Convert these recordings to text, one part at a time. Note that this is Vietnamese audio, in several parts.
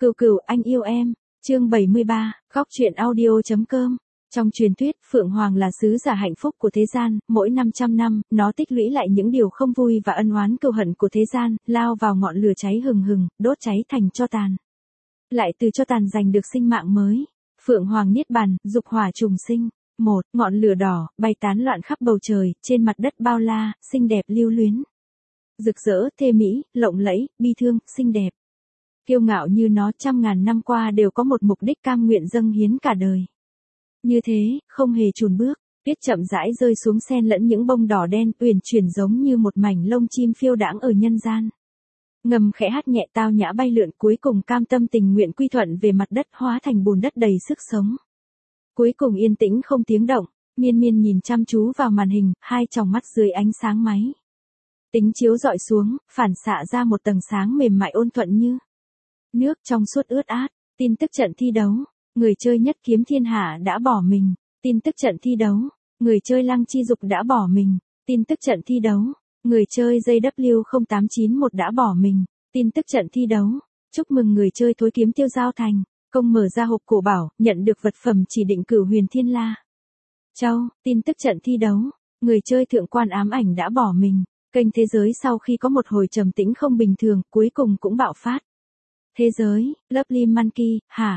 Cừu cừu anh yêu em, chương 73, góc truyện audio.com. Trong truyền thuyết, Phượng Hoàng là sứ giả hạnh phúc của thế gian, mỗi 500 năm, nó tích lũy lại những điều không vui và ân oán cừu hận của thế gian, lao vào ngọn lửa cháy hừng hừng, đốt cháy thành tro tàn. Lại từ tro tàn giành được sinh mạng mới. Phượng Hoàng niết bàn, dục hỏa trùng sinh. Một, ngọn lửa đỏ, bay tán loạn khắp bầu trời, trên mặt đất bao la, xinh đẹp lưu luyến. Rực rỡ, thê mỹ, lộng lẫy, bi thương, xinh đẹp. Kiêu ngạo như nó 100.000 năm qua đều có một mục đích cam nguyện dâng hiến cả đời. Như thế, không hề chùn bước, tuyết chậm rãi rơi xuống xen lẫn những bông đỏ đen uyển chuyển giống như một mảnh lông chim phiêu đãng ở nhân gian. Ngầm khẽ hát nhẹ tao nhã bay lượn cuối cùng cam tâm tình nguyện quy thuận về mặt đất hóa thành bùn đất đầy sức sống. Cuối cùng yên tĩnh không tiếng động, miên miên nhìn chăm chú vào màn hình, hai tròng mắt dưới ánh sáng máy. Tính chiếu dọi xuống, phản xạ ra một tầng sáng mềm mại ôn thuận như nước trong suốt ướt át. Tin tức trận thi đấu, người chơi nhất kiếm thiên hạ đã bỏ mình. Tin tức trận thi đấu, người chơi lăng chi dục đã bỏ mình. Tin tức trận thi đấu, người chơi JW0891 đã bỏ mình. Tin tức trận thi đấu, chúc mừng người chơi thối kiếm tiêu giao thành, công mở ra hộp cổ bảo, nhận được vật phẩm chỉ định Cửu Huyền Thiên La. Châu, tin tức trận thi đấu, người chơi thượng quan ám ảnh đã bỏ mình. Kênh thế giới sau khi có một hồi trầm tĩnh không bình thường, cuối cùng cũng bạo phát. Thế giới, Lovely Monkey,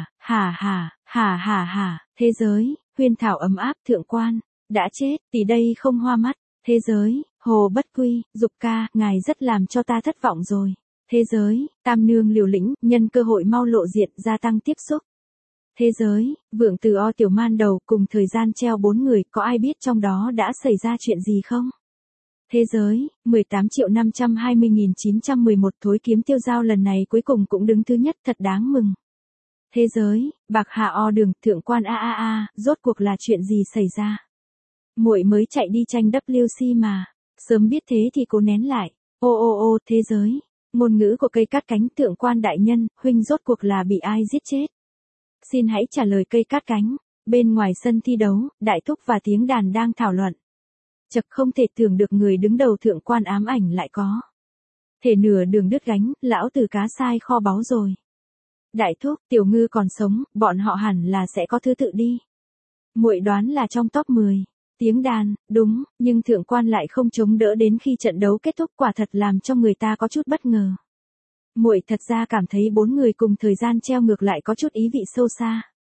thế giới, huyên thảo ấm áp thượng quan, đã chết, tỷ đây không hoa mắt. Thế giới, hồ bất quy, dục ca, ngài rất làm cho ta thất vọng rồi. Thế giới, tam nương liều lĩnh, nhân cơ hội mau lộ diện, gia tăng tiếp xúc. Thế giới, vượng từ o tiểu man đầu, cùng thời gian treo 4 người, có ai biết trong đó đã xảy ra chuyện gì không? Thế giới, 18.520.911 thối kiếm tiêu giao lần này cuối cùng cũng đứng thứ nhất, thật đáng mừng. Thế giới, bạc hạ o đường, thượng quan rốt cuộc là chuyện gì xảy ra? Muội mới chạy đi tranh WC mà, sớm biết thế thì cố nén lại. Ô, thế giới, ngôn ngữ của cây cát cánh, thượng quan đại nhân, huynh rốt cuộc là bị ai giết chết? Xin hãy trả lời cây cát cánh. Bên ngoài sân thi đấu, đại thúc và tiếng đàn đang thảo luận. Chật không thể tưởng được người đứng đầu thượng quan ám ảnh lại có thể nửa đường đứt gánh, lão tử cá sai kho báu rồi. Đại thúc, tiểu ngư còn sống, bọn họ hẳn là sẽ có thứ tự đi. Muội đoán là trong top 10. Tiếng đàn, đúng, nhưng thượng quan lại không chống đỡ đến khi trận đấu kết thúc, quả thật làm cho người ta có chút bất ngờ. Muội thật ra cảm thấy 4 người cùng thời gian treo ngược lại có chút ý vị sâu xa.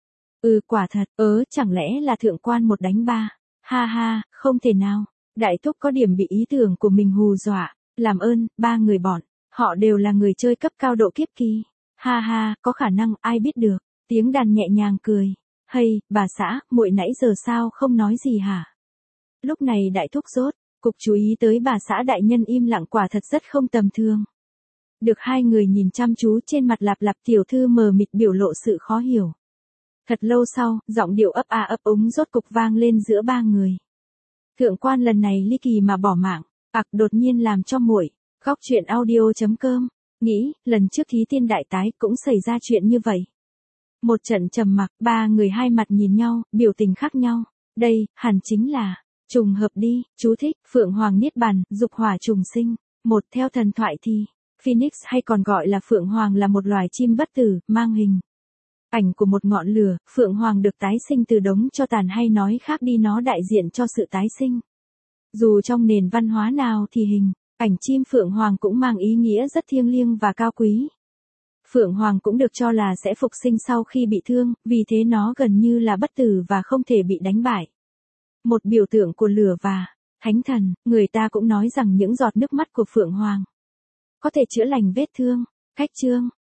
Quả thật, chẳng lẽ là thượng quan một đánh 3. Ha, không thể nào. Đại thúc có điểm bị ý tưởng của mình hù dọa. Làm ơn, 3 người bọn, họ đều là người chơi cấp cao độ kiếp kỳ. Ha, có khả năng, ai biết được. Tiếng đàn nhẹ nhàng cười. Hay, bà xã, muội nãy giờ sao không nói gì hả? Lúc này đại thúc rốt, cục chú ý tới bà xã đại nhân im lặng quả thật rất không tầm thường. Được hai người nhìn chăm chú trên mặt lạp lạp tiểu thư mờ mịt biểu lộ sự khó hiểu. Thật lâu sau, giọng điệu ấp a ấp úng rốt cục vang lên giữa 3 người. Thượng quan lần này ly kỳ mà bỏ mạng, đột nhiên làm cho muội, góc truyện audio.com, nghĩ, lần trước thí tiên đại tái cũng xảy ra chuyện như vậy. Một trận trầm mặc, 3 người hai mặt nhìn nhau, biểu tình khác nhau. Đây, hẳn chính là, trùng hợp đi, chú thích, Phượng Hoàng niết bàn, dục hỏa trùng sinh. Một theo thần thoại thì, Phoenix hay còn gọi là Phượng Hoàng là một loài chim bất tử, mang hình ảnh của một ngọn lửa, Phượng Hoàng được tái sinh từ đống tro tàn hay nói khác đi nó đại diện cho sự tái sinh. Dù trong nền văn hóa nào thì hình ảnh chim Phượng Hoàng cũng mang ý nghĩa rất thiêng liêng và cao quý. Phượng Hoàng cũng được cho là sẽ phục sinh sau khi bị thương, vì thế nó gần như là bất tử và không thể bị đánh bại. Một biểu tượng của lửa và thánh thần, người ta cũng nói rằng những giọt nước mắt của Phượng Hoàng có thể chữa lành vết thương. Cách chương,